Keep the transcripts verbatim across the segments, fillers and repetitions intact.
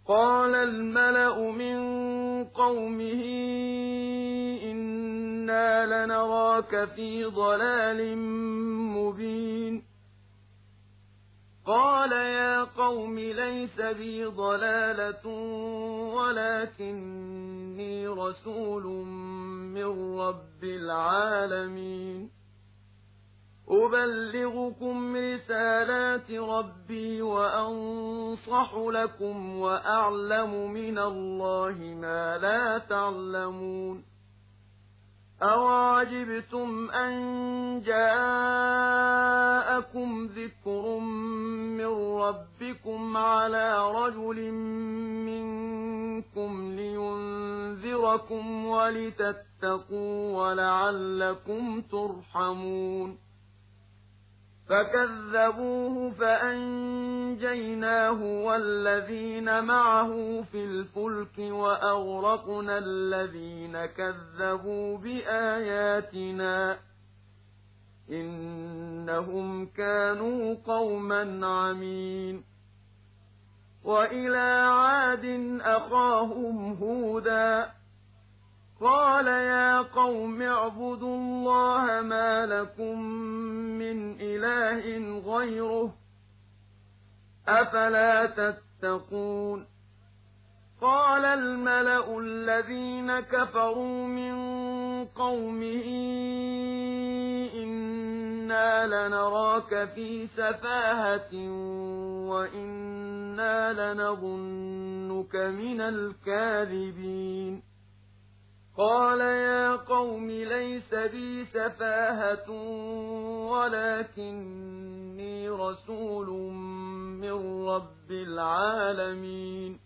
قال الملأ من قومه إنا لنراك في ضلال مبين قال يا قوم ليس بي ضلالة ولكني رسول من رب العالمين أبلغكم رسالات ربي وأنصح لكم وأعلم من الله ما لا تعلمون أوعجبتم أن جاءكم ذكر من ربكم على رجل منكم لينذركم ولتتقوا ولعلكم ترحمون فكذبوه فأنجيناه والذين معه في الفلك وأغرقنا الذين كذبوا بآياتنا إنهم كانوا قوما عمين وإلى عاد أخاهم هودا قال يا قوم اعبدوا الله ما لكم من إله غيره أفلا تتقون قال الملأ الذين كفروا من قومه إنا لنراك في سفاهة وإنا لنظنك من الكاذبين قال يا قوم ليس بي سفاهة ولكني رسول من رب العالمين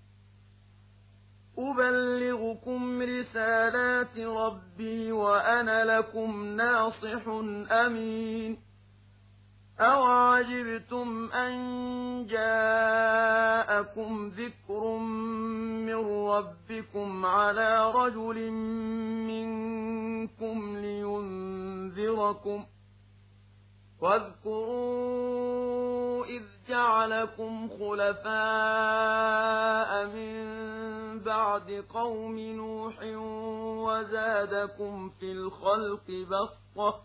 أبلغكم رسالات ربي وأنا لكم ناصح أمين أوعجبتم أن جاءكم ذكر من ربكم على رجل منكم لينذركم واذكروا إذ جعلكم خلفاء من بعد قوم نوح وزادكم في الخلق بسطة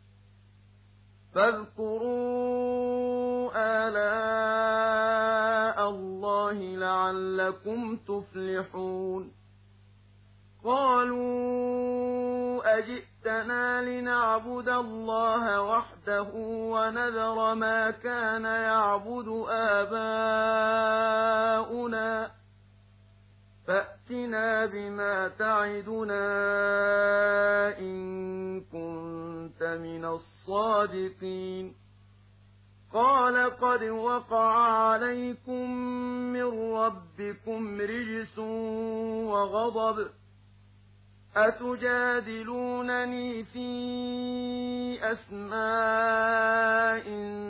فاذكروا آلاء الله لعلكم تفلحون قالوا أجئتنا لنعبد الله وحده ونذر ما كان يعبد آباؤنا فأتنا بما تعدنا إن كنت من الصادقين قال قد وقع عليكم من ربكم رجس وغضب أتجادلونني في أسماء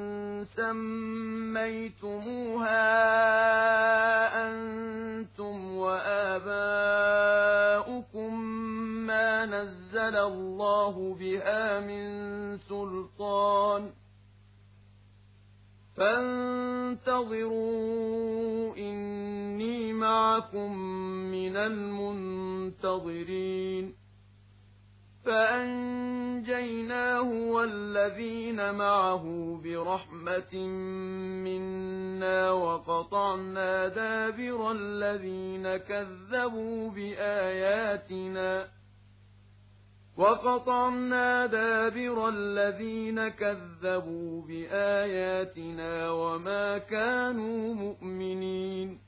سميتموها أنتم وآباؤكم ما نزل الله بها من سلطان فانتظروا إني معكم من المنتظرين فأنجيناه والذين معه برحمة منا وقطعنا دابر الذين كذبوا بآياتنا وقطعنا دابر الذين كذبوا بآياتنا وما كانوا مؤمنين